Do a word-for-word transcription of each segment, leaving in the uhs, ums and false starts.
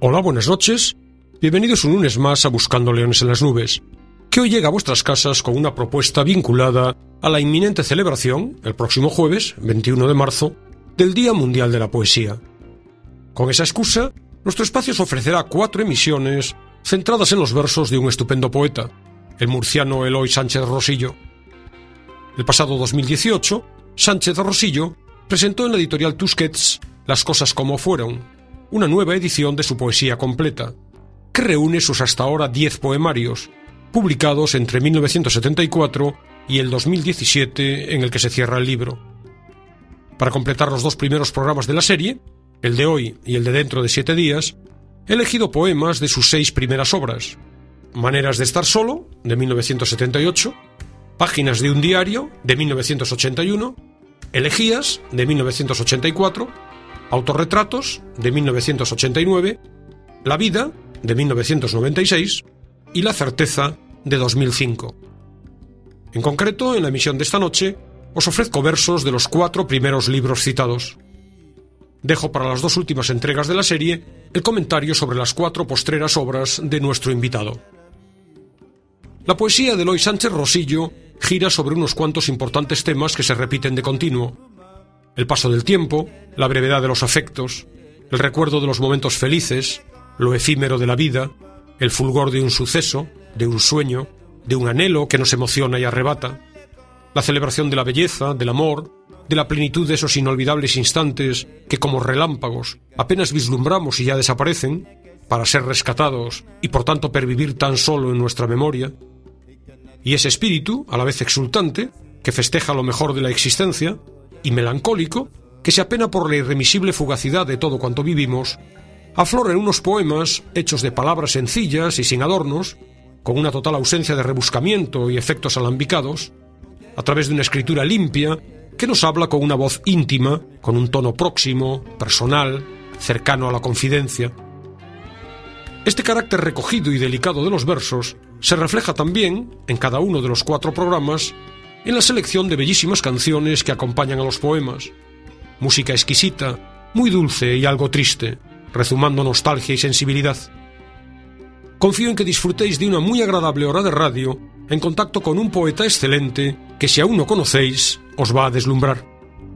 Hola, buenas noches. Bienvenidos un lunes más a Buscando Leones en las Nubes, que hoy llega a vuestras casas con una propuesta vinculada a la inminente celebración, el próximo jueves, veintiuno de marzo, del Día Mundial de la Poesía. Con esa excusa, nuestro espacio os ofrecerá cuatro emisiones centradas en los versos de un estupendo poeta, el murciano Eloy Sánchez Rosillo. El pasado dos mil dieciocho, Sánchez Rosillo presentó en la editorial Tusquets Las cosas como fueron, una nueva edición de su poesía completa, que reúne sus hasta ahora diez poemarios, publicados entre mil novecientos setenta y cuatro y el dos mil diecisiete, en el que se cierra el libro. Para completar los dos primeros programas de la serie, el de hoy y el de dentro de siete días, he elegido poemas de sus seis primeras obras: Maneras de estar solo, de mil novecientos setenta y ocho, Páginas de un diario, de mil novecientos ochenta y uno, Elegías, de mil novecientos ochenta y cuatro, Autorretratos, de mil novecientos ochenta y nueve, La vida, de mil novecientos noventa y seis, y La certeza, de dos mil cinco. En concreto, en la emisión de esta noche, os ofrezco versos de los cuatro primeros libros citados. Dejo para las dos últimas entregas de la serie el comentario sobre las cuatro postreras obras de nuestro invitado. La poesía de Eloy Sánchez Rosillo gira sobre unos cuantos importantes temas que se repiten de continuo: el paso del tiempo, la brevedad de los afectos, el recuerdo de los momentos felices, lo efímero de la vida, el fulgor de un suceso, de un sueño, de un anhelo que nos emociona y arrebata, la celebración de la belleza, del amor, de la plenitud de esos inolvidables instantes que, como relámpagos, apenas vislumbramos y ya desaparecen, para ser rescatados y por tanto pervivir tan solo en nuestra memoria, y ese espíritu, a la vez exultante, que festeja lo mejor de la existencia, y melancólico, que se apena por la irremisible fugacidad de todo cuanto vivimos, aflora en unos poemas hechos de palabras sencillas y sin adornos, con una total ausencia de rebuscamiento y efectos alambicados, a través de una escritura limpia que nos habla con una voz íntima, con un tono próximo, personal, cercano a la confidencia. Este carácter recogido y delicado de los versos se refleja también, en cada uno de los cuatro programas, en la selección de bellísimas canciones que acompañan a los poemas. Música exquisita, muy dulce y algo triste, rezumando nostalgia y sensibilidad. Confío en que disfrutéis de una muy agradable hora de radio en contacto con un poeta excelente que, si aún no conocéis, os va a deslumbrar.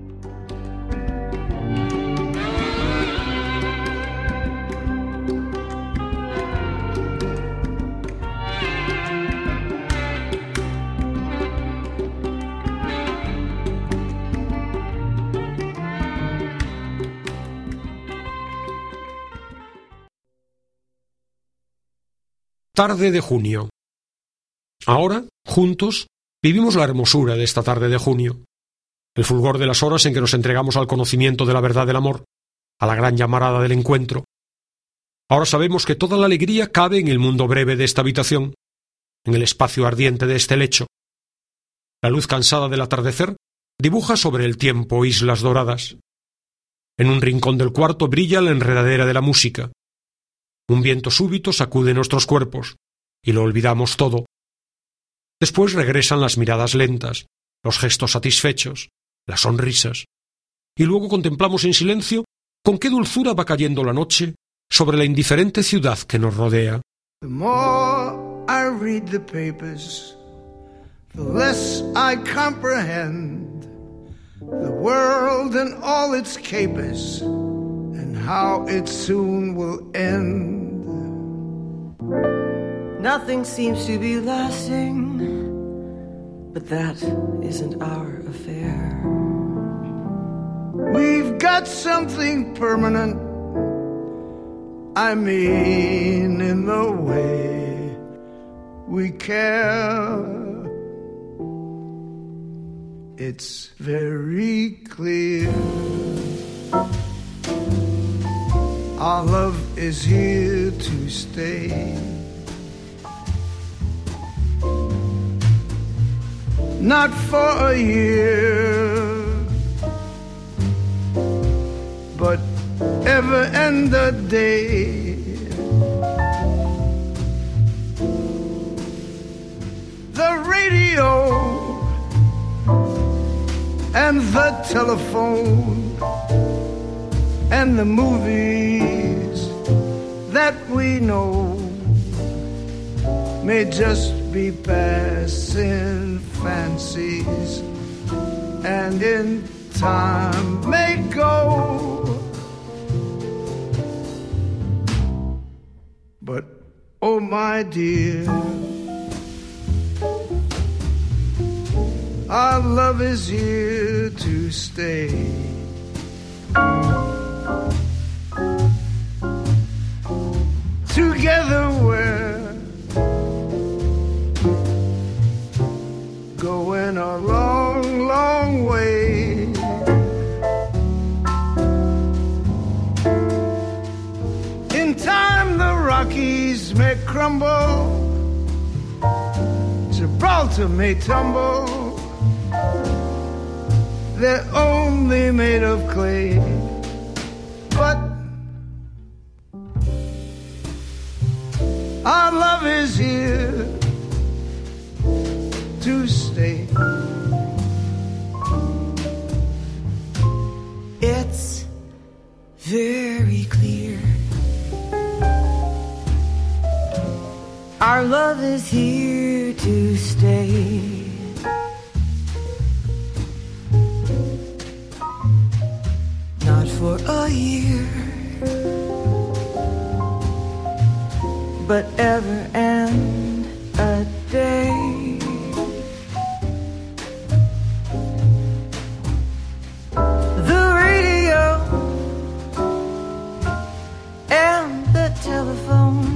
Tarde de junio. Ahora, juntos, vivimos la hermosura de esta tarde de junio, el fulgor de las horas en que nos entregamos al conocimiento de la verdad del amor, a la gran llamarada del encuentro. Ahora sabemos que toda la alegría cabe en el mundo breve de esta habitación, en el espacio ardiente de este lecho. La luz cansada del atardecer dibuja sobre el tiempo islas doradas. En un rincón del cuarto brilla la enredadera de la música. Un viento súbito sacude nuestros cuerpos, y lo olvidamos todo. Después regresan las miradas lentas, los gestos satisfechos, las sonrisas, y luego contemplamos en silencio con qué dulzura va cayendo la noche sobre la indiferente ciudad que nos rodea. The more I read the papers, the less I comprehend the world and all its capers, and how it soon will end. Nothing seems to be lasting, but that isn't our affair. We've got something permanent, I mean in the way we care. It's very clear our love is here to stay. Not for a year, but ever and a day. The radio and the telephone and the movies that we know may just be passing fancies, and in time may go. But oh my dear, our love is here to stay. Together we're going a long, long way. In time the Rockies may crumble, Gibraltar may tumble, they're only made of clay. But our love is here to stay. It's very clear our love is here to stay. Not for a year, but ever and a day. The radio and the telephone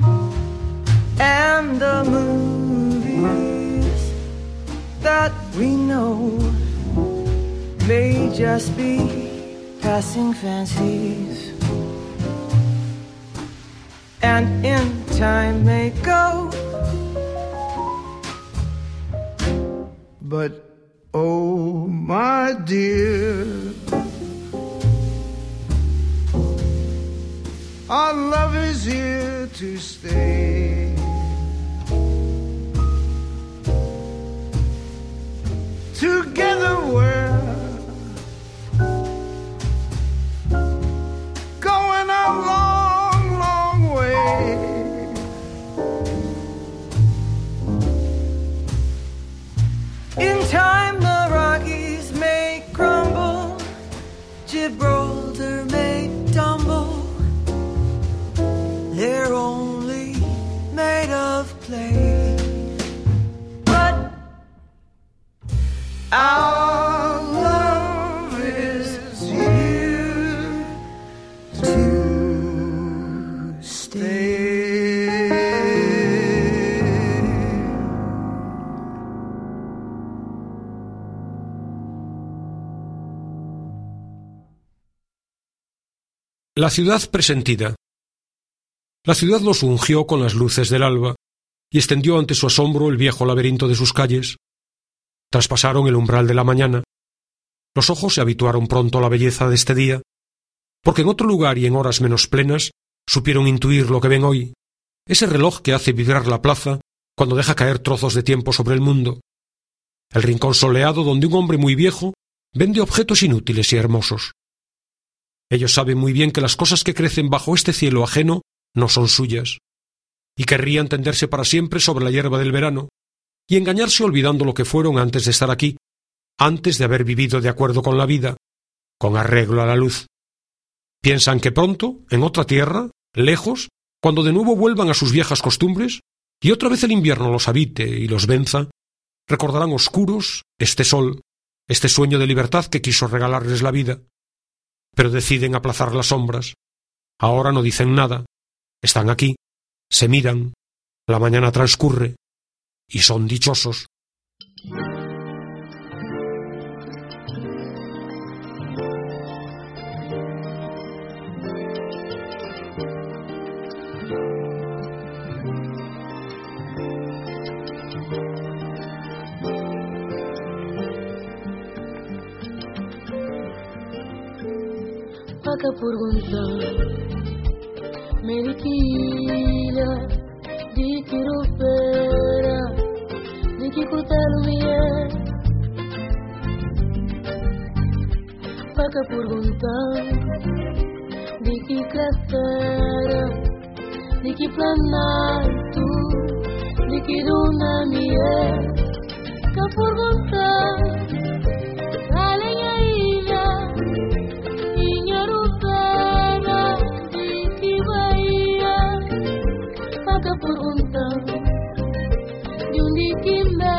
and the movies that we know may just be passing fancies, and in time may go. But oh my dear, our love is here to stay. Together we're going a long, long way. In time the Rockies may crumble, Gibraltar may tumble, they're only made of clay. But our love is here to stay. La ciudad presentida. La ciudad los ungió con las luces del alba y extendió ante su asombro el viejo laberinto de sus calles. Traspasaron el umbral de la mañana. Los ojos se habituaron pronto a la belleza de este día, porque en otro lugar y en horas menos plenas supieron intuir lo que ven hoy, ese reloj que hace vibrar la plaza cuando deja caer trozos de tiempo sobre el mundo, el rincón soleado donde un hombre muy viejo vende objetos inútiles y hermosos. Ellos saben muy bien que las cosas que crecen bajo este cielo ajeno no son suyas, y querrían tenderse para siempre sobre la hierba del verano, y engañarse olvidando lo que fueron antes de estar aquí, antes de haber vivido de acuerdo con la vida, con arreglo a la luz. Piensan que pronto, en otra tierra, lejos, cuando de nuevo vuelvan a sus viejas costumbres, y otra vez el invierno los habite y los venza, recordarán oscuros este sol, este sueño de libertad que quiso regalarles la vida. Pero deciden aplazar las sombras. Ahora no dicen nada. Están aquí, se miran, la mañana transcurre, y son dichosos. Pakai perguntar Merikila di kirupera di kikutalumia Pakai perguntar di kikratara sanaitu likiduna mie kapurgunta kalenya ila inyarupera dikibaya kapurgunta yundikimba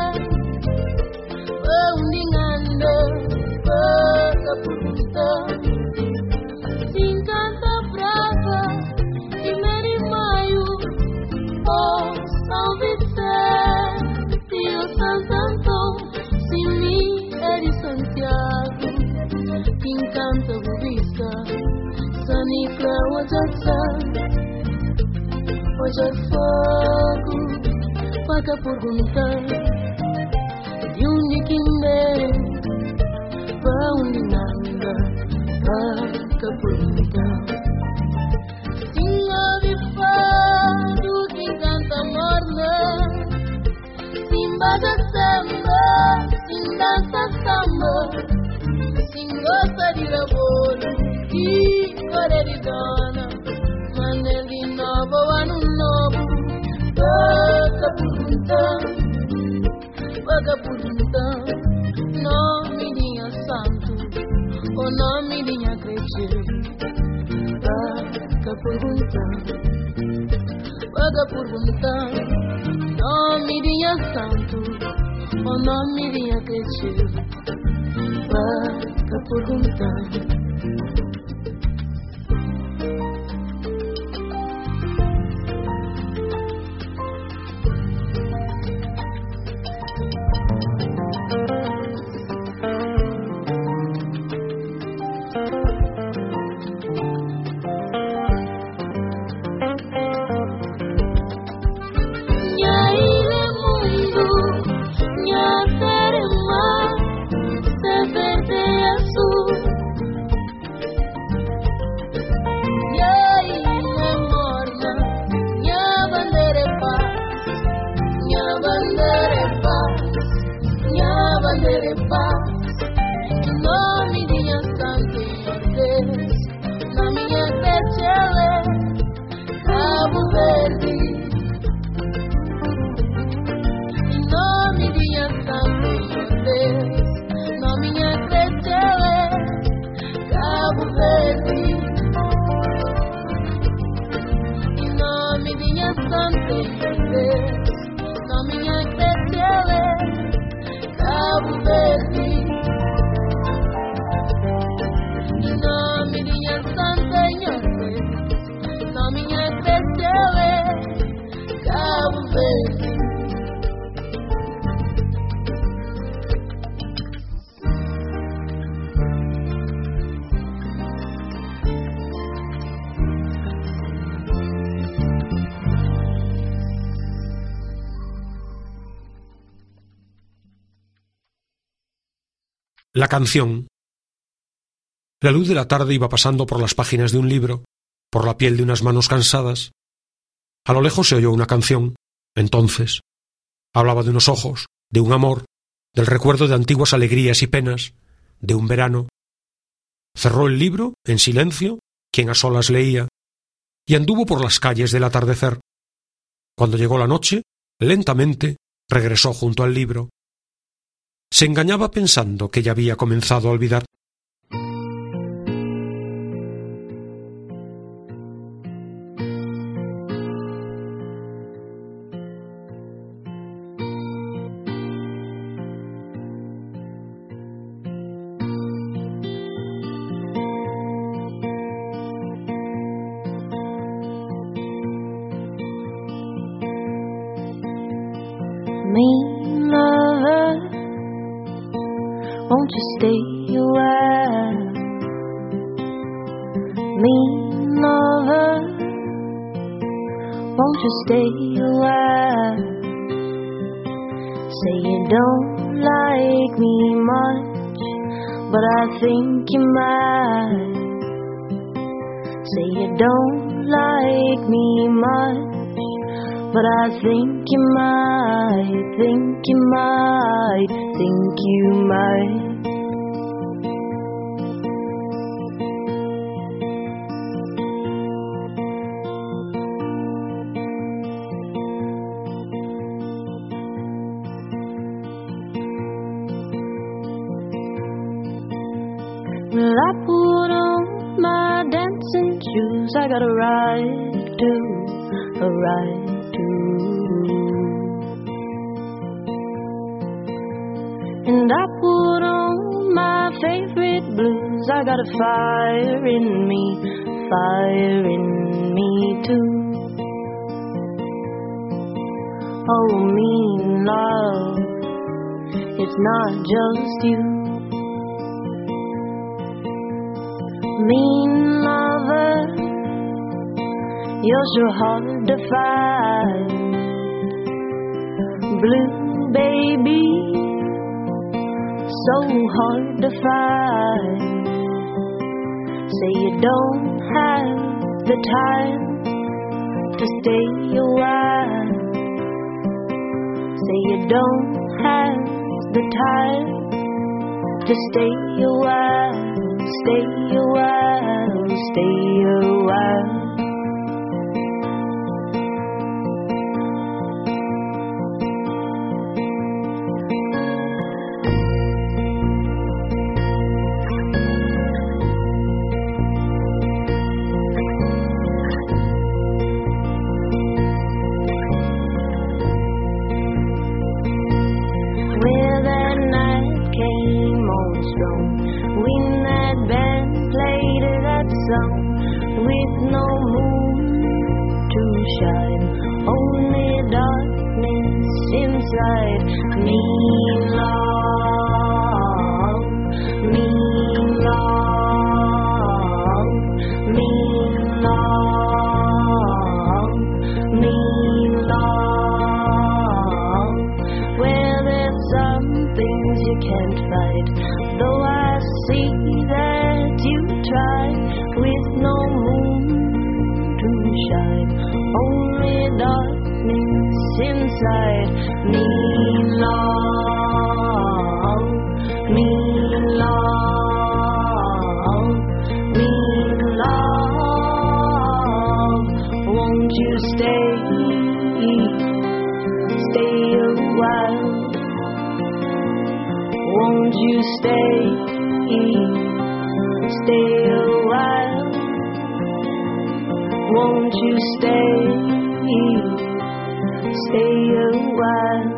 undingando kapurgunta Sincanta brava e Mary Maio oh São Vicente e o Santo Antão Simi é de Santiago quem canta budista Sanicla Wajatsa Wajat fogo Paca pergunta de onde quimbe pra onde nanda Paca pergunta Singa bifado quem canta morna Sim baja samba, sim dança samba Sim gosta de laboro e core de dona Mane de novo, ano novo Paca pergunta Paca pergunta Nome de santo O nome de crescer Paca pergunta Paca pergunta Nome de santo O nome de crescer Paca pergunta La canción. La luz de la tarde iba pasando por las páginas de un libro, por la piel de unas manos cansadas. A lo lejos se oyó una canción. Entonces, hablaba de unos ojos, de un amor, del recuerdo de antiguas alegrías y penas, de un verano. Cerró el libro, en silencio, quien a solas leía, y anduvo por las calles del atardecer. Cuando llegó la noche, lentamente, regresó junto al libro. Se engañaba pensando que ya había comenzado a olvidar. Mean lover, won't you stay a while? Mean lover, won't you stay a while? Say you don't like me much, but I think you might. Say you don't like me much, but I think you might, think you might, think you might. shoes I got a right to, a right to. And I put on my favorite blues. I got a fire in me, fire in me too. Oh, mean love, it's not just you. Mean lover, you're so hard to find. Blue baby, so hard to find. Say you don't have the time to stay a while. Say you don't have the time to stay a while, stay a while, stay a while. With no moon to shine, only darkness inside. Mean love, mean love, mean love, mean love. Where there's some things you can't fight, though I see that you try. With no moon to shine, only darkness inside. Mean love, mean love, mean love. Won't you stay, stay a while? Won't you stay, stay a while? Won't you stay, stay a while?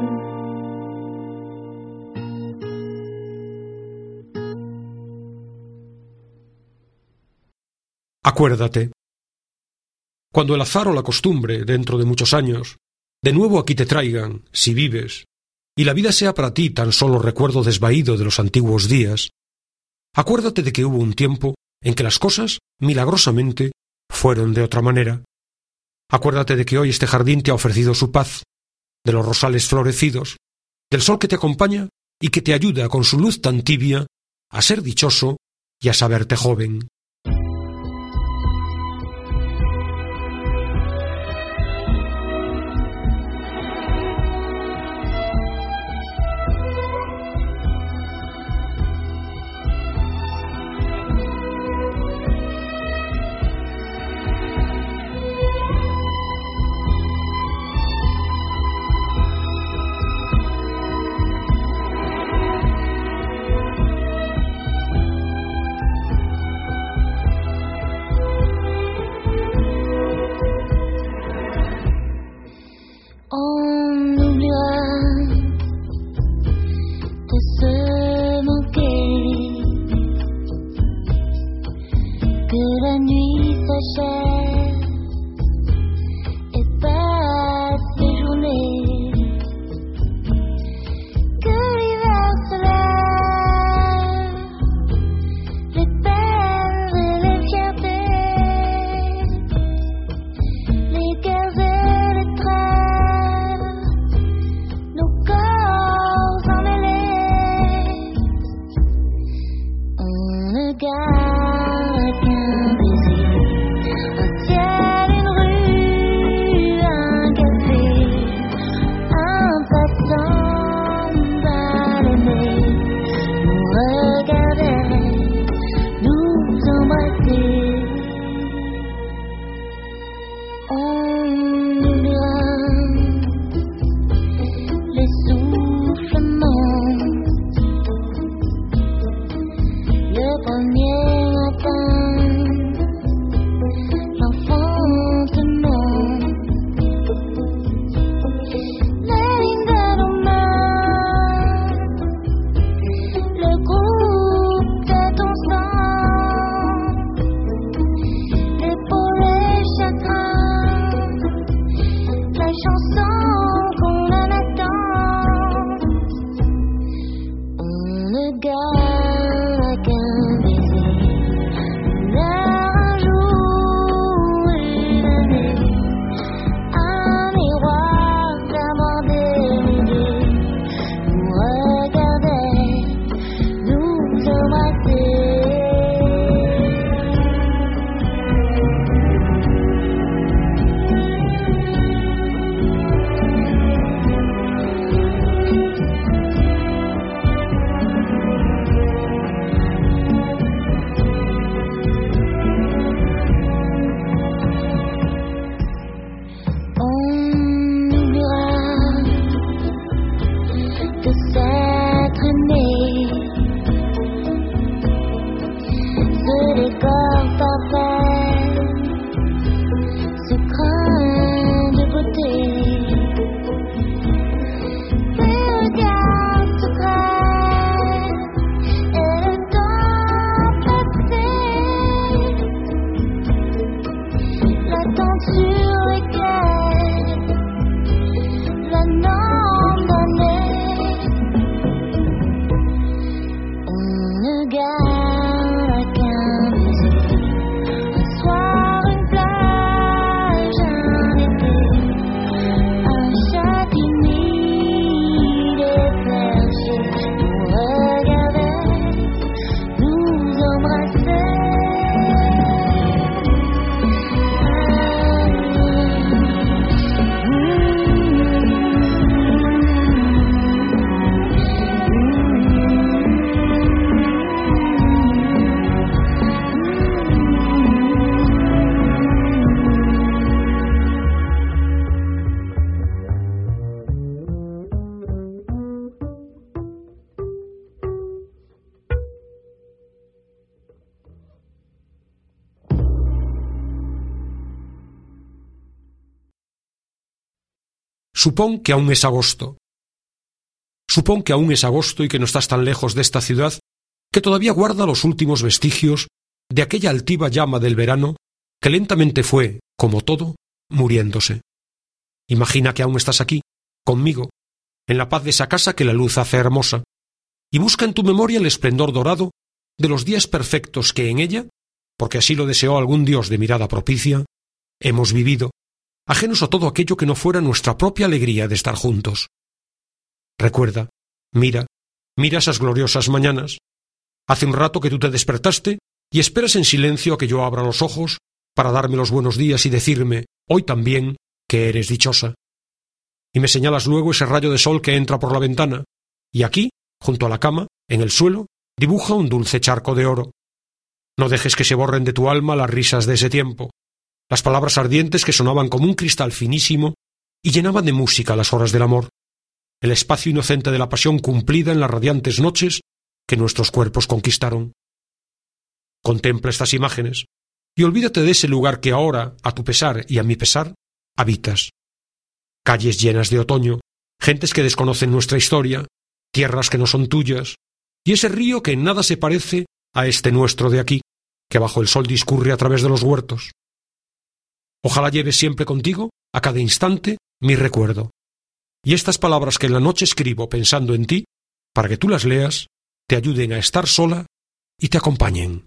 Acuérdate. Cuando el azar o la costumbre, dentro de muchos años, de nuevo aquí te traigan, si vives, y la vida sea para ti tan solo recuerdo desvaído de los antiguos días, acuérdate de que hubo un tiempo en que las cosas, milagrosamente, fueron de otra manera. Acuérdate de que hoy este jardín te ha ofrecido su paz, de los rosales florecidos, del sol que te acompaña y que te ayuda con su luz tan tibia a ser dichoso y a saberte joven. Supón que aún es agosto. Supón que aún es agosto y que no estás tan lejos de esta ciudad que todavía guarda los últimos vestigios de aquella altiva llama del verano que lentamente fue, como todo, muriéndose. Imagina que aún estás aquí, conmigo, en la paz de esa casa que la luz hace hermosa, y busca en tu memoria el esplendor dorado de los días perfectos que en ella, porque así lo deseó algún dios de mirada propicia, hemos vivido, ajenos a todo aquello que no fuera nuestra propia alegría de estar juntos. Recuerda, mira, mira esas gloriosas mañanas. Hace un rato que tú te despertaste y esperas en silencio a que yo abra los ojos para darme los buenos días y decirme, hoy también, que eres dichosa. Y me señalas luego ese rayo de sol que entra por la ventana, y aquí, junto a la cama, en el suelo, dibuja un dulce charco de oro. No dejes que se borren de tu alma las risas de ese tiempo, las palabras ardientes que sonaban como un cristal finísimo y llenaban de música las horas del amor, el espacio inocente de la pasión cumplida en las radiantes noches que nuestros cuerpos conquistaron. Contempla estas imágenes y olvídate de ese lugar que ahora, a tu pesar y a mi pesar, habitas. Calles llenas de otoño, gentes que desconocen nuestra historia, tierras que no son tuyas, y ese río que en nada se parece a este nuestro de aquí, que bajo el sol discurre a través de los huertos. Ojalá lleves siempre contigo, a cada instante, mi recuerdo. Y estas palabras que en la noche escribo pensando en ti, para que tú las leas, te ayuden a estar sola y te acompañen.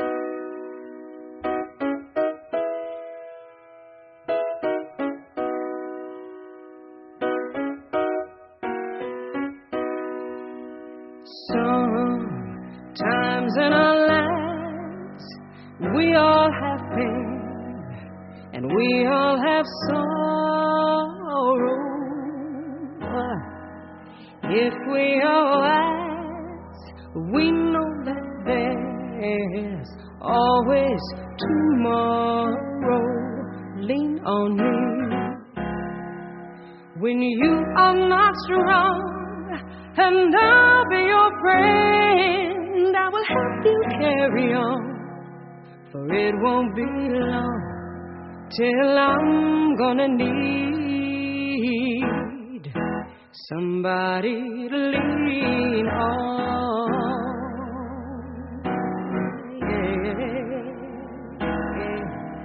Sometimes in our lives we all have pain and we all have sorrow. If we are wise, we know that there's always tomorrow. Lean on me when you are not strong, and I'll be your friend. I will help you carry on, for it won't be long till I'm gonna need somebody to lean on. Yeah, yeah.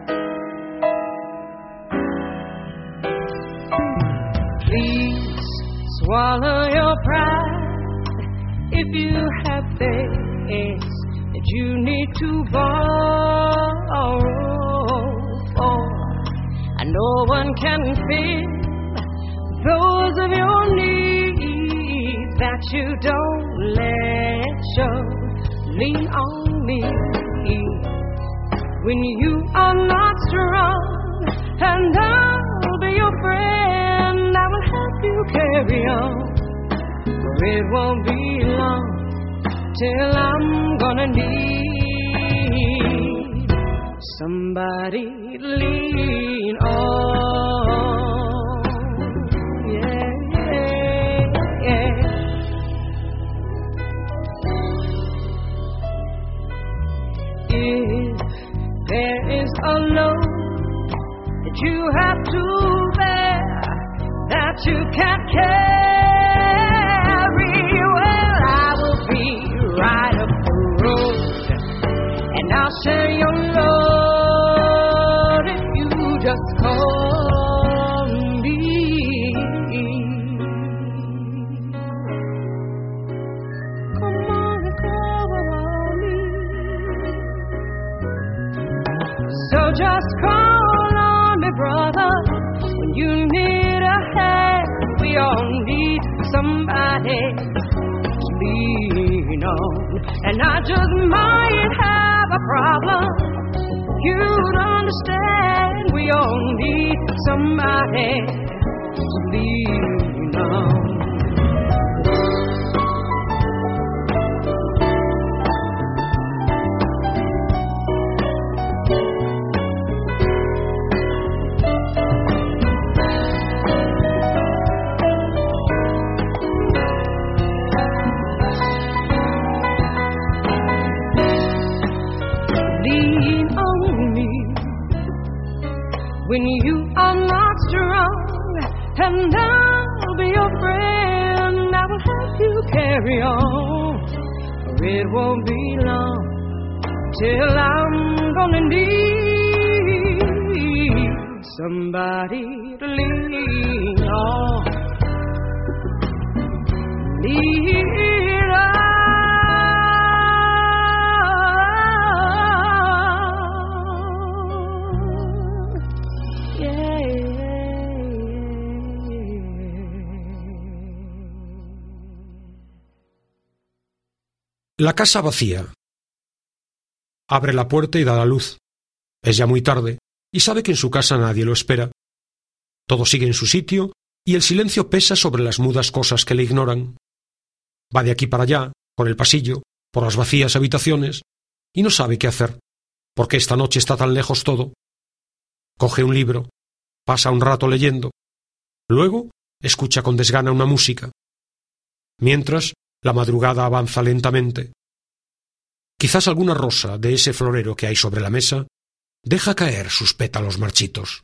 Please swallow your pride if you have things that you need to borrow for. And no one can fill those of your needs that you don't let show. Lean on me when you are not strong, and I'll be your friend. I will help you carry on, for it won't be long till I'm gonna need somebody to lean on. If there is a load that you have to bear that you can't carry, well, I will be right up the road, and I'll share your load if you just call me. Come on and call on me. So just call on me, brother, when you need a hand. We all need somebody to lean on. And I just might have a problem, you'd understand. We all need somebody to lean on. When you are not strong, and I'll be your friend. I will help you carry on, for it won't be long till I'm gonna need somebody to lean on. Lean on. La casa vacía. Abre la puerta y da la luz. Es ya muy tarde, y sabe que en su casa nadie lo espera. Todo sigue en su sitio, y el silencio pesa sobre las mudas cosas que le ignoran. Va de aquí para allá, por el pasillo, por las vacías habitaciones, y no sabe qué hacer, porque esta noche está tan lejos todo. Coge un libro, pasa un rato leyendo. Luego escucha con desgana una música. Mientras, la madrugada avanza lentamente. Quizás alguna rosa de ese florero que hay sobre la mesa deja caer sus pétalos marchitos.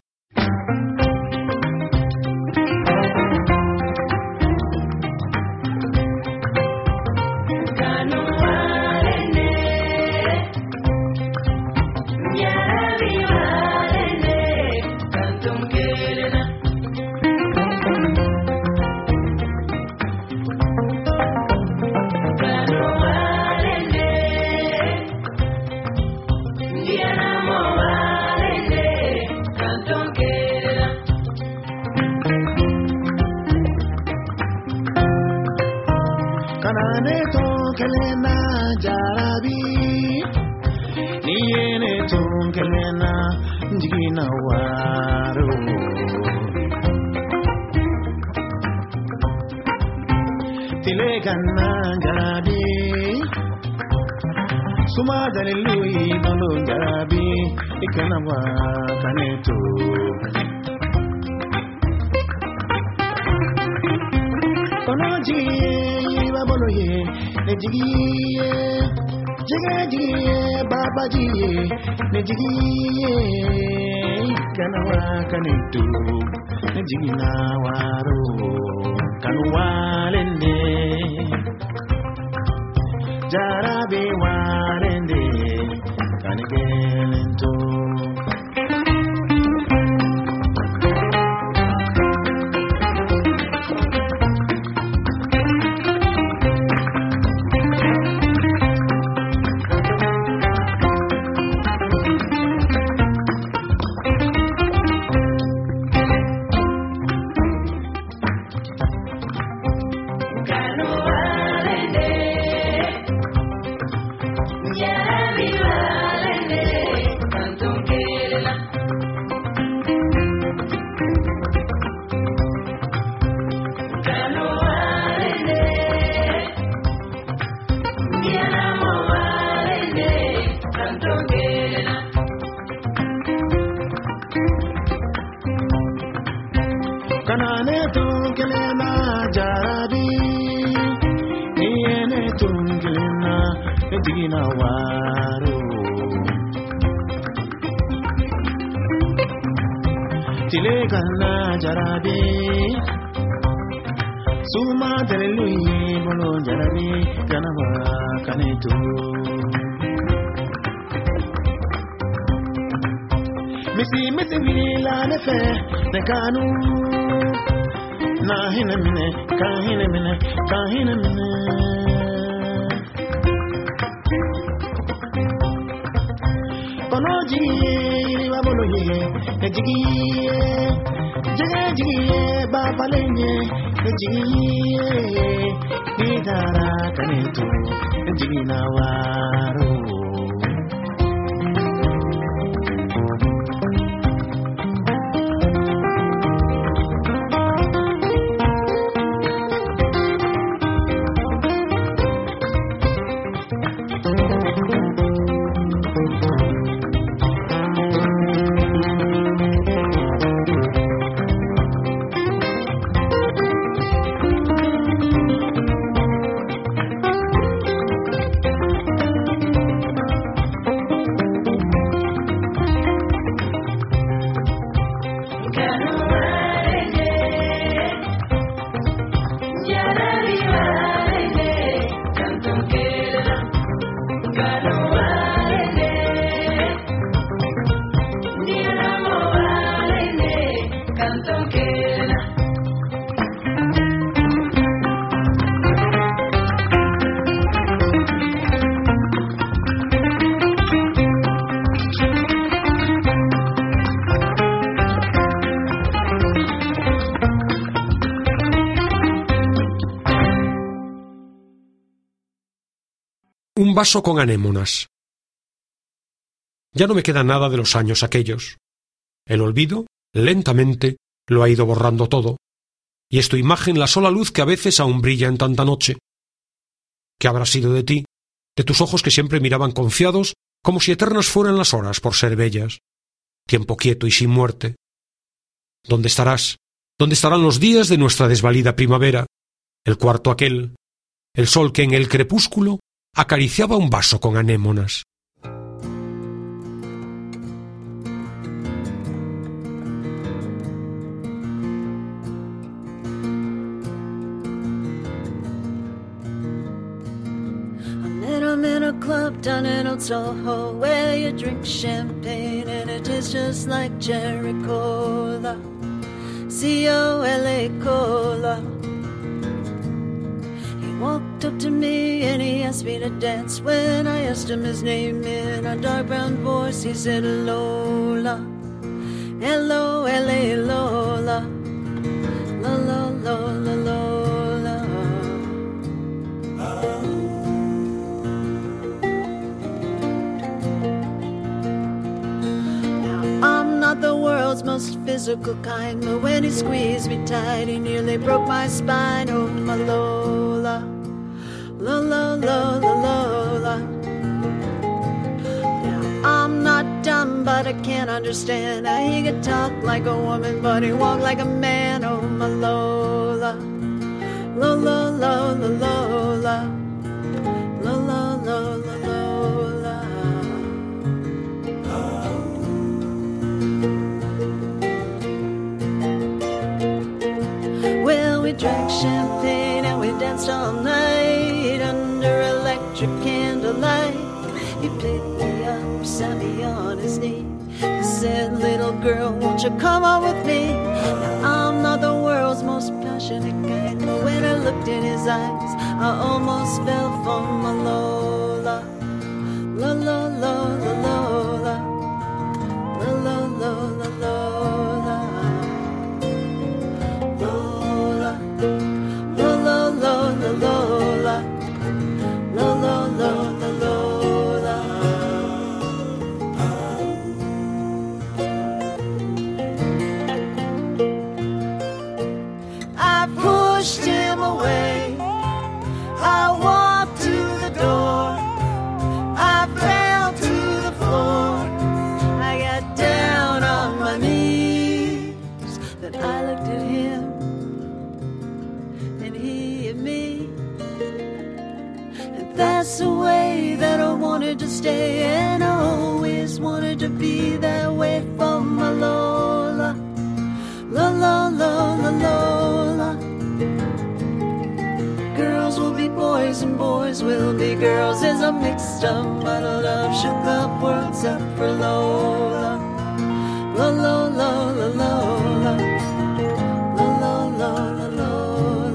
vaso con anémonas. Ya no me queda nada de los años aquellos. El olvido, lentamente, lo ha ido borrando todo, y es tu imagen la sola luz que a veces aún brilla en tanta noche. ¿Qué habrá sido de ti, de tus ojos que siempre miraban confiados, como si eternas fueran las horas por ser bellas? Tiempo quieto y sin muerte. ¿Dónde estarás? ¿Dónde estarán los días de nuestra desvalida primavera? El cuarto aquel, el sol que en el crepúsculo acariciaba un vaso con anémonas. I'm in a club down in Old Soho where you drink champagne and it tastes just like cherry cola, C O L A cola. He walked up to me and he asked me to dance. When I asked him his name in a dark brown voice, he said Lola, L O L A Lola, Lola, Lola, Lola. Not the world's most physical kind, but when he squeezed me tight, he nearly broke my spine. Oh, my Lola, Lola, Lola, Lola. Now, I'm not dumb, but I can't understand how he could talk like a woman, but he walked like a man. Oh, my Lola, Lola, Lola, Lola, Lola, Lola, Lola. We drank champagne and we danced all night under electric candlelight. He picked me up, sat me on his knee. He said, little girl, won't you come on with me? Now, I'm not the world's most passionate kind, but when I looked in his eyes, I almost fell for my Lola. Lola, Lola, Lola, Lola, Lola, Lola. Lola, Lola, Lola, Lola, Lola, Lola. I pushed him away. I walked to the door. I fell to the floor. I got down on my knees. Then I looked at him. That's the way that I wanted to stay, and I always wanted to be that way for my Lola, Lola, Lola, Lola. Girls will be boys and boys will be girls. There's a mixed up muddled up, shook up world except for Lola, Lola, Lola, Lola, Lola, Lola, Lola.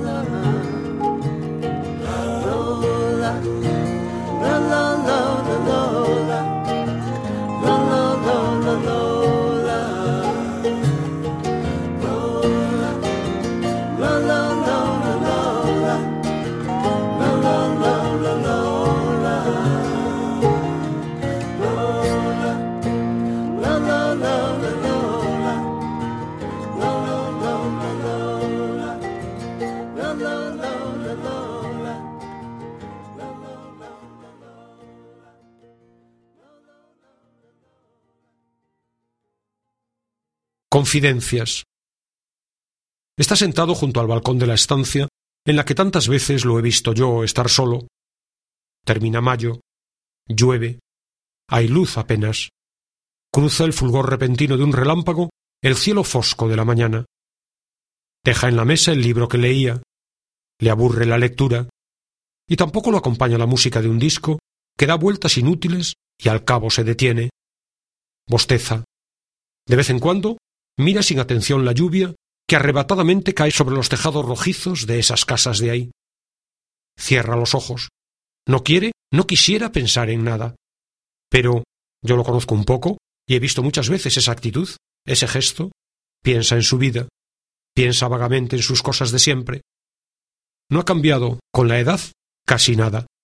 La la la la Lola, la la la la Lola, Lola, la la la la Lola, la la la la Lola, Lola, la la la la Lola, la la la la Lola, la la la la Lola. Confidencias. Está sentado junto al balcón de la estancia en la que tantas veces lo he visto yo estar solo. Termina mayo, llueve, hay luz apenas. Cruza el fulgor repentino de un relámpago el cielo fosco de la mañana. Deja en la mesa el libro que leía, le aburre la lectura, y tampoco lo acompaña la música de un disco que da vueltas inútiles y al cabo se detiene. Bosteza. De vez en cuando mira sin atención la lluvia que arrebatadamente cae sobre los tejados rojizos de esas casas de ahí. Cierra los ojos. No quiere, no quisiera pensar en nada. Pero yo lo conozco un poco y he visto muchas veces esa actitud, ese gesto. Piensa en su vida, piensa vagamente en sus cosas de siempre. No ha cambiado, con la edad, casi nada.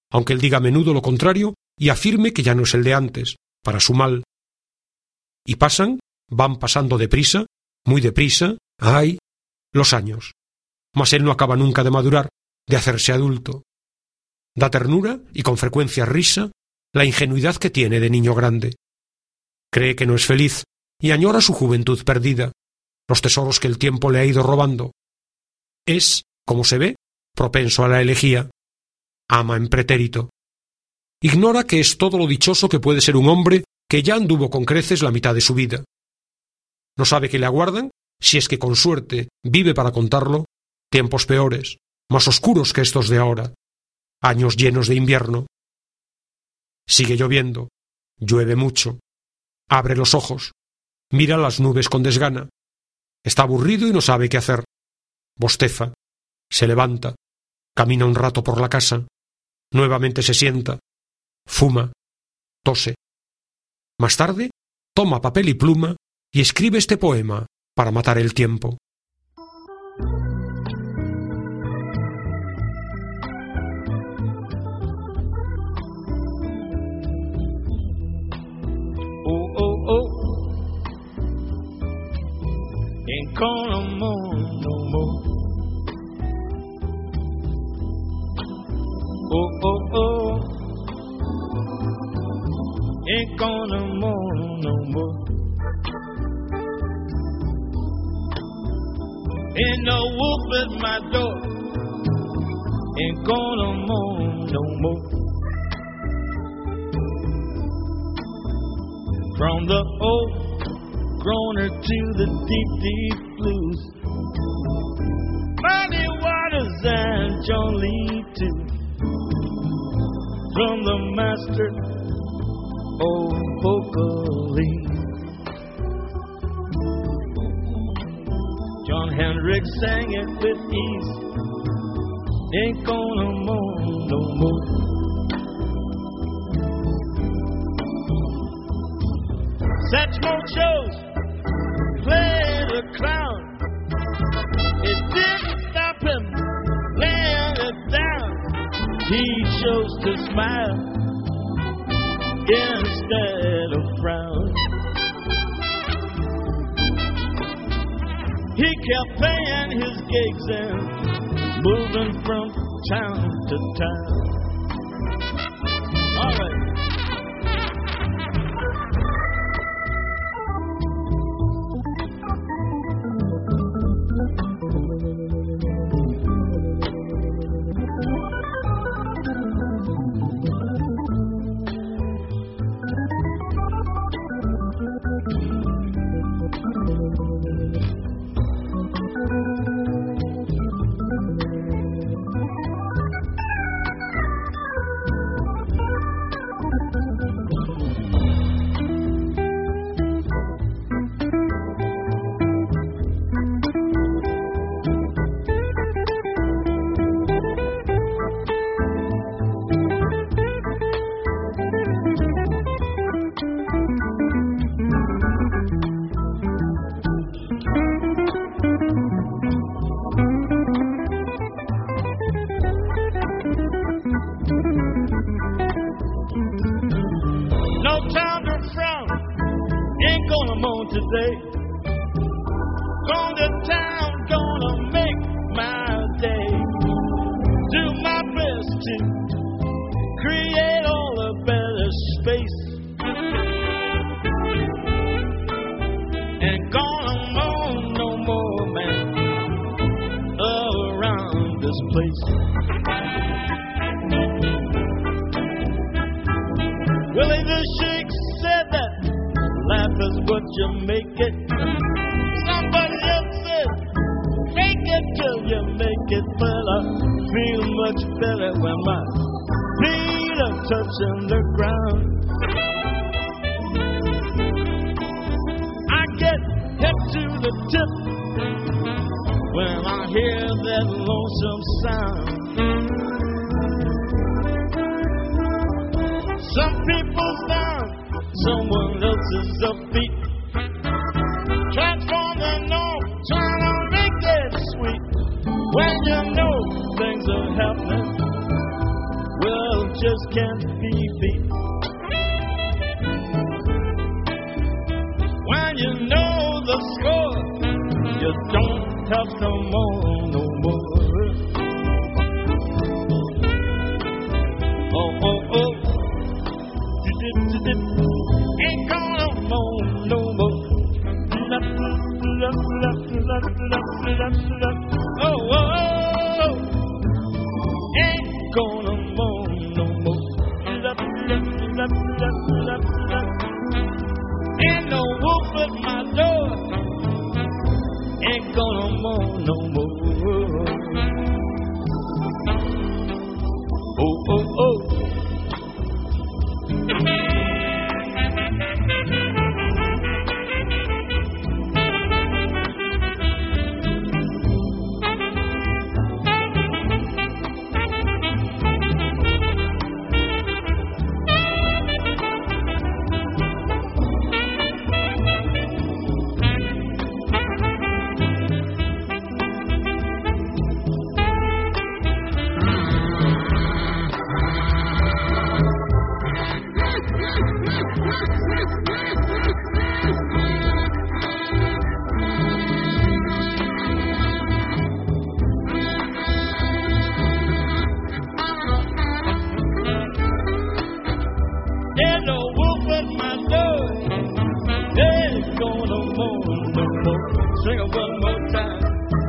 aunque él diga a menudo lo contrario y afirme que ya no es el de antes, para su mal. Y pasan, van pasando deprisa, muy deprisa, ¡ay!, los años. Mas él no acaba nunca de madurar, de hacerse adulto. Da ternura, y con frecuencia risa, la ingenuidad que tiene de niño grande. Cree que no es feliz, y añora su juventud perdida, los tesoros que el tiempo le ha ido robando. Es, como se ve, propenso a la elegía. Ama en pretérito. Ignora que es todo lo dichoso que puede ser un hombre que ya anduvo con creces la mitad de su vida. No sabe que le aguardan, si es que con suerte vive para contarlo, tiempos peores, más oscuros que estos de ahora, años llenos de invierno. Sigue lloviendo, llueve mucho. Abre los ojos, mira las nubes con desgana. Está aburrido y no sabe qué hacer. Bosteza, se levanta, camina un rato por la casa, nuevamente se sienta, fuma, tose. Más tarde, toma papel y pluma y escribe este poema para matar el tiempo. Ain't gonna mourn no more. Oh, oh, oh. Ain't gonna mourn no more. Ain't no wolf at my door. Ain't gonna mourn no more. From the old groaner to the deep, deep blues, Muddy Waters and John Lee too. From the master, old Polka Lee, John Hendricks sang it with ease. Ain't gonna mourn no more. Satchmo shows play the clown. It didn't stop him laying it down. He chose to smile instead of frown. He kept paying his gigs and moving from town to town. All right. Today, going to town, gonna make my day. Do my best to create all a better space. Ain't gonna moan no more, man, around this place. Willie the Sheik said that life is what you make it. Somebody else said, fake it till you make it. But I feel much better when my feet are touching the ground. I get hip to the tip when I hear that lonesome sound. Some people's down, someone else's upbeat. Transform the norm, trying to make it sweet. When you know things are happening, well, just can't be beat. When you know the score, you don't have no more, no more. Oh, oh, oh. Ain't gonna moan no more. Oh, oh, ain't gonna moan no more. Ain't no wolf at my door. Ain't gonna moan no more. Oh, oh, oh. There's no wolf at my door. There's gonna moan no more. Sing it one more time.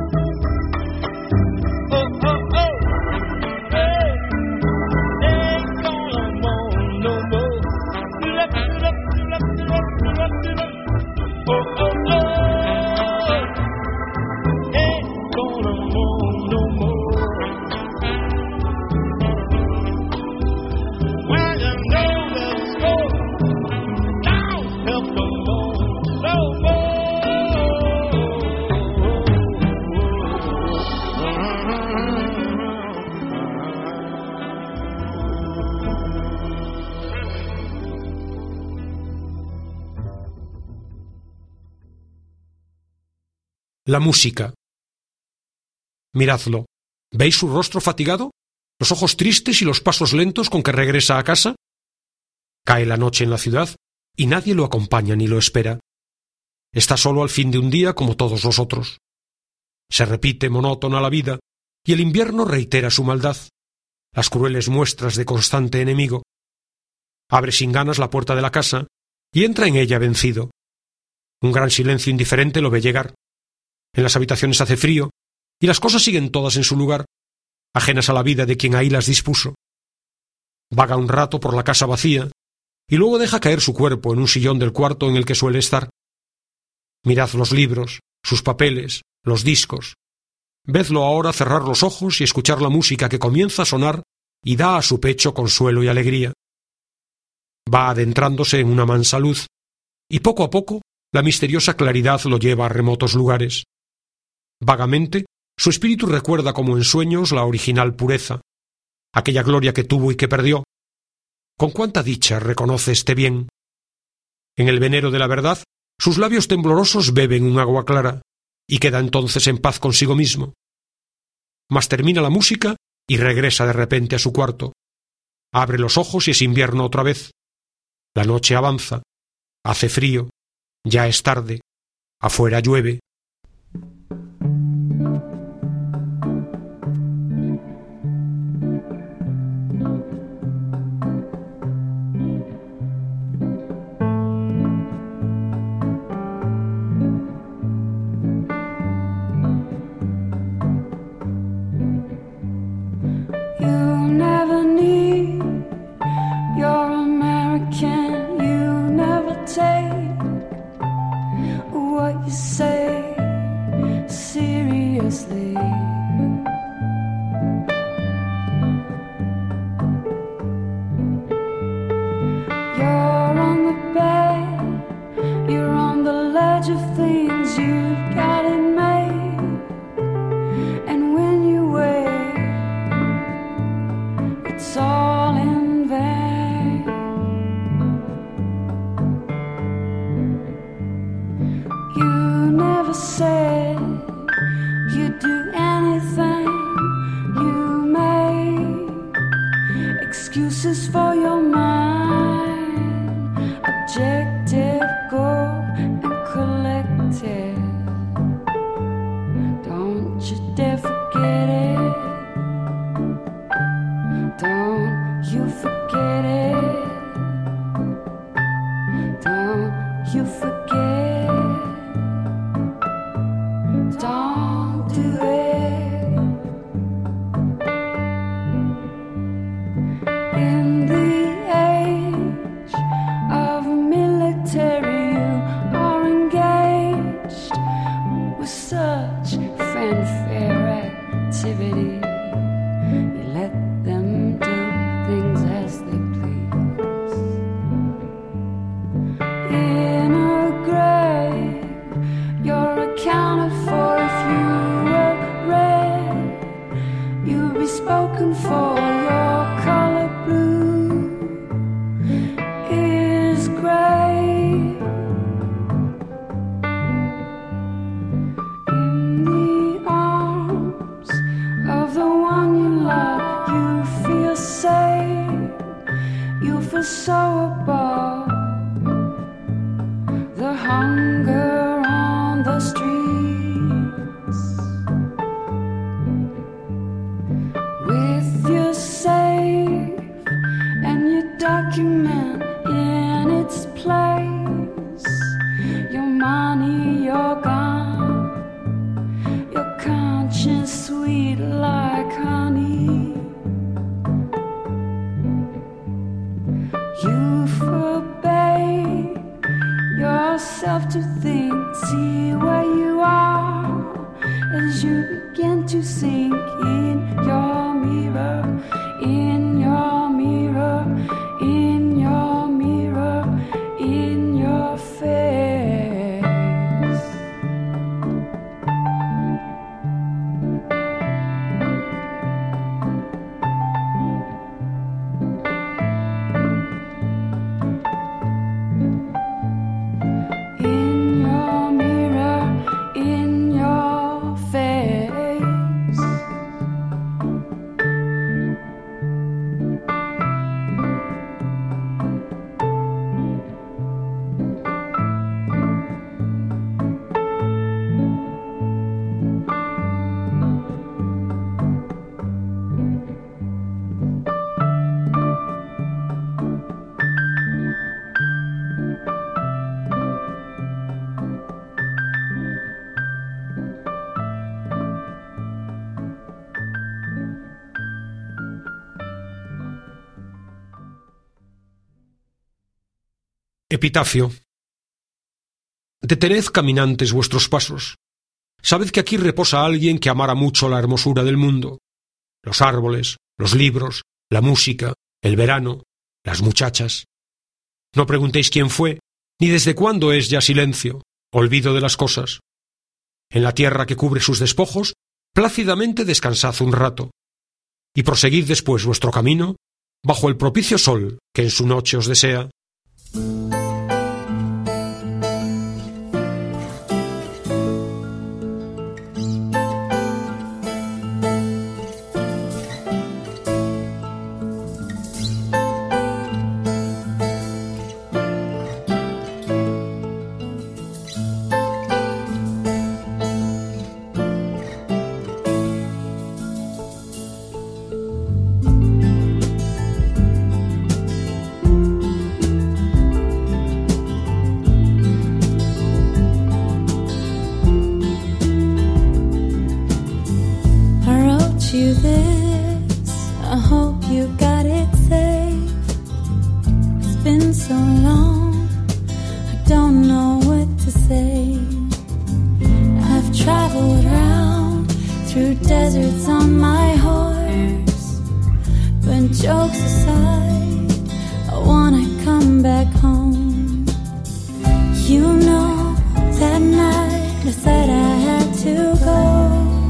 Oh, oh, oh. Hey, ain't gonna moan no more. Lep, lep, lep, lep, lep, lep. Oh, oh, oh. Ain't gonna moan no more. When you know the score, don't help no more, no La música. Miradlo. ¿Veis su rostro fatigado? ¿Los ojos tristes y los pasos lentos con que regresa a casa? Cae la noche en la ciudad y nadie lo acompaña ni lo espera. Está solo al fin de un día como todos los otros. Se repite monótona la vida y el invierno reitera su maldad, las crueles muestras de constante enemigo. Abre sin ganas la puerta de la casa y entra en ella vencido. Un gran silencio indiferente lo ve llegar. En las habitaciones hace frío y las cosas siguen todas en su lugar, ajenas a la vida de quien ahí las dispuso. Vaga un rato por la casa vacía y luego deja caer su cuerpo en un sillón del cuarto en el que suele estar. Mirad los libros, sus papeles, los discos. Vedlo ahora cerrar los ojos y escuchar la música que comienza a sonar y da a su pecho consuelo y alegría. Va adentrándose en una mansa luz y poco a poco la misteriosa claridad lo lleva a remotos lugares. Vagamente, su espíritu recuerda como en sueños la original pureza, aquella gloria que tuvo y que perdió. Con cuánta dicha reconoce este bien. En el venero de la verdad, sus labios temblorosos beben un agua clara, y queda entonces en paz consigo mismo. Mas termina la música y regresa de repente a su cuarto. Abre los ojos y es invierno otra vez. La noche avanza, hace frío, ya es tarde, afuera llueve. Say looking for your color blue is gray. In the arms of the one you love, you feel safe, you feel so above the hunger on the streets. With your safe and your document in its place, your money, your gun, your conscience sweet like honey. You forbade yourself to think, see where you are as you begin to sink in your mirror, in your mirror, in your mirror, in your face. In your mirror, in your face. Epitafio. Detened, caminantes, vuestros pasos. Sabed que aquí reposa alguien que amara mucho la hermosura del mundo, los árboles, los libros, la música, el verano, las muchachas. No preguntéis quién fue, ni desde cuándo es ya silencio, olvido de las cosas. En la tierra que cubre sus despojos, plácidamente descansad un rato, y proseguid después vuestro camino bajo el propicio sol que en su noche os desea. You this, I hope you got it safe. It's been so long, I don't know what to say. I've traveled around through deserts on my horse, but jokes aside, I wanna come back home. You know, that night I said I had to go.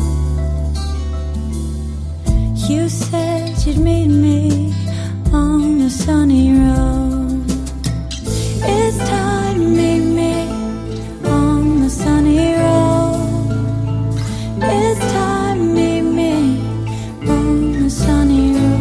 You said you'd meet me on the sunny road. It's time to meet me on the sunny road. It's time to meet me on the sunny road.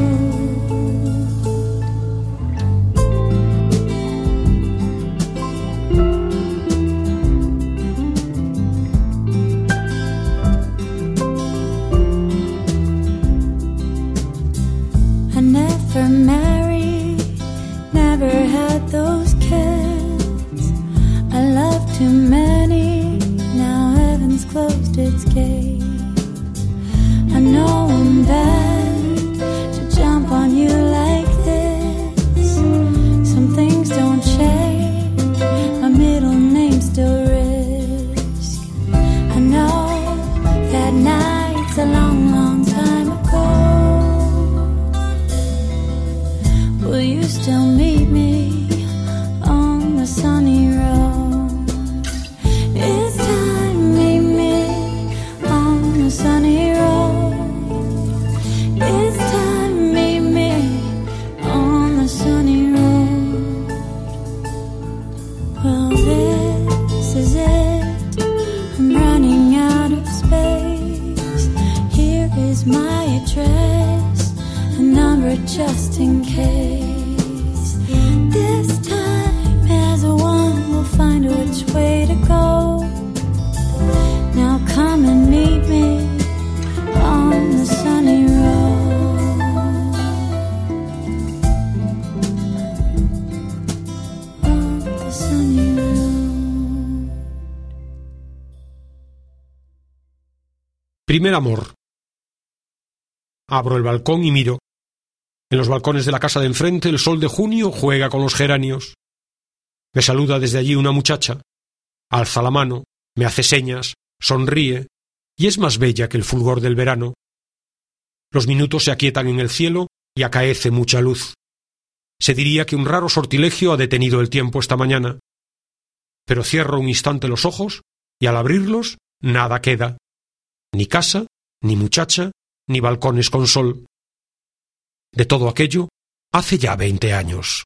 I never married, never had those kids. I loved too many, now heaven's closed its gates. I know I'm bad to jump on you like this. Some things don't change, my middle name's still Risk. I know that night's a long, long time ago. Will you still meet me on the sunny road? It's time to meet me Here's my address, a number just in case. This time, everyone will find which way to go. Now come and meet me on the sunny road. On the sunny road. Primer amor. Abro el balcón y miro. En los balcones de la casa de enfrente el sol de junio juega con los geranios. Me saluda desde allí una muchacha. Alza la mano, me hace señas, sonríe, y es más bella que el fulgor del verano. Los minutos se aquietan en el cielo y acaece mucha luz. Se diría que un raro sortilegio ha detenido el tiempo esta mañana. Pero cierro un instante los ojos y al abrirlos nada queda. Ni casa, ni muchacha, ni balcones con sol. De todo aquello, hace ya veinte años.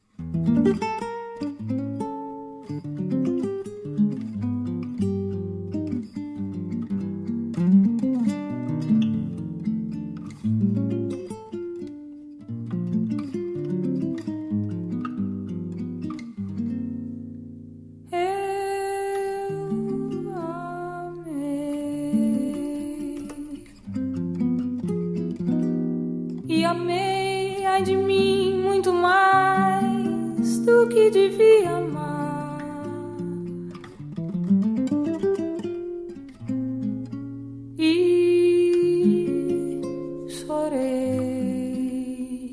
E amei, ai de mim, muito mais do que devia amar. E chorei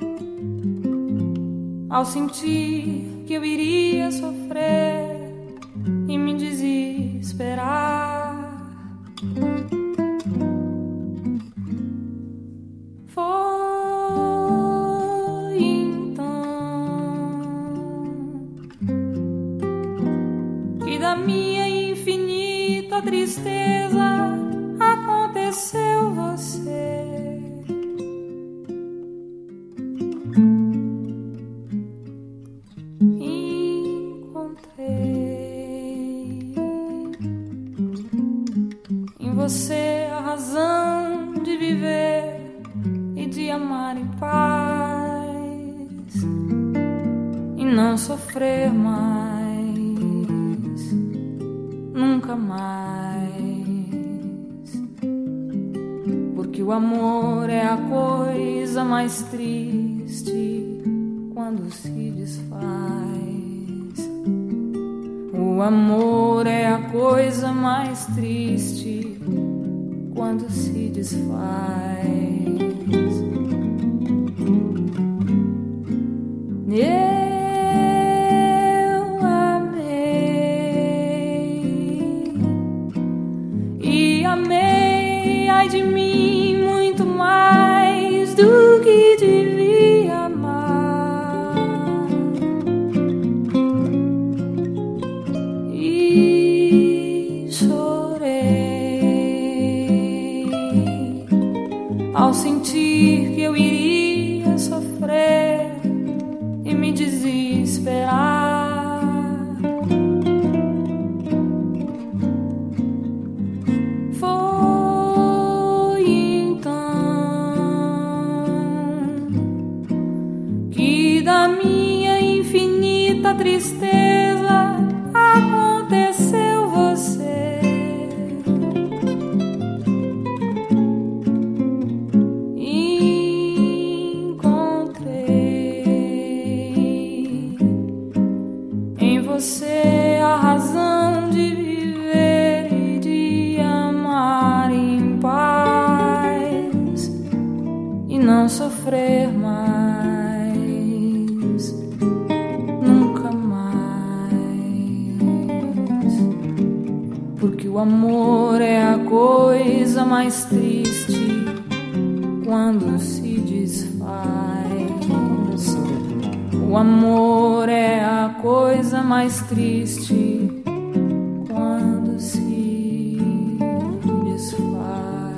ao sentir que eu iria sofrer e me desesperar. Tristeza aconteceu você. Encontrei em você a razão de viver e de amar em paz e não sofrer mais, nunca mais. Que o amor é a coisa mais triste quando se desfaz. O amor é a coisa mais triste quando se desfaz. Eu amei e amei, ai de mim, do que devia amar. E chorei ao sentir que eu iria sofrer e me desesperar. Tristeza aconteceu você. Encontrei em você a razão de viver e de amar em paz e não sofrer mais. Porque o amor é a coisa mais triste quando se desfaz. O amor é a coisa mais triste quando se desfaz.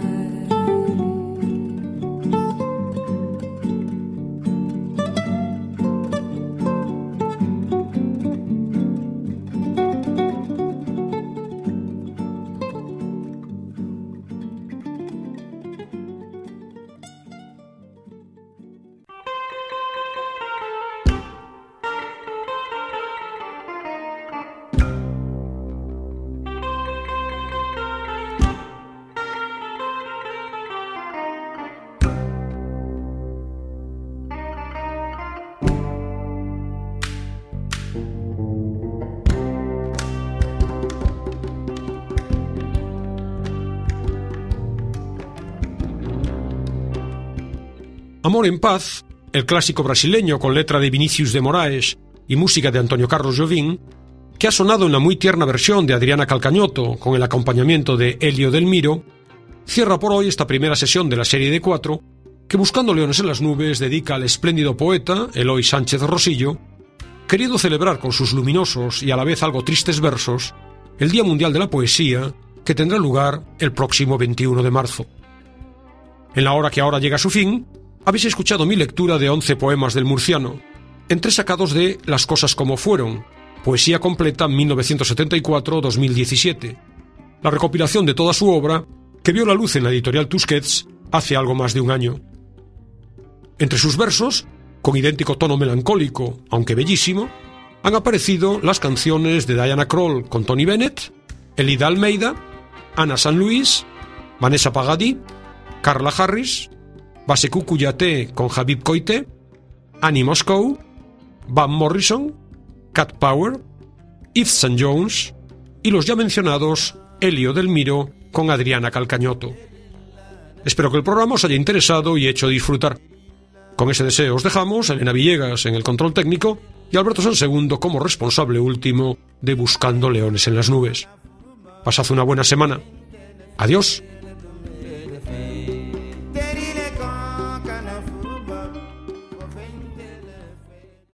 Amor en Paz, el clásico brasileño con letra de Vinícius de Moraes y música de Antonio Carlos Jobim, que ha sonado en la muy tierna versión de Adriana Calcañoto con el acompañamiento de Elio Del Miro, cierra por hoy esta primera sesión de la serie de cuatro que Buscando Leones en las Nubes dedica al espléndido poeta Eloy Sánchez Rosillo, querido celebrar con sus luminosos y a la vez algo tristes versos el Día Mundial de la Poesía, que tendrá lugar el próximo veintiuno de marzo. En la hora que ahora llega a su fin, habéis escuchado mi lectura de once poemas del murciano, entre sacados de Las cosas como fueron, poesía completa mil novecientos setenta y cuatro a dos mil diecisiete, la recopilación de toda su obra que vio la luz en la editorial Tusquets hace algo más de un año. Entre sus versos, con idéntico tono melancólico, aunque bellísimo, han aparecido las canciones de Diana Krall con Tony Bennett, Elida Almeida, Ana San Luis, Vanessa Paradis, Carla Harris, Basekou Kouyaté con Habib Koité, Annie Moscow, Van Morrison, Cat Power, Yves Saint Jones y los ya mencionados Elio Del Miro con Adriana Calcañoto. Espero que el programa os haya interesado y hecho disfrutar. Con ese deseo os dejamos Elena Villegas en el control técnico y Alberto Sansegundo como responsable último de Buscando Leones en las Nubes. Pasad una buena semana. Adiós.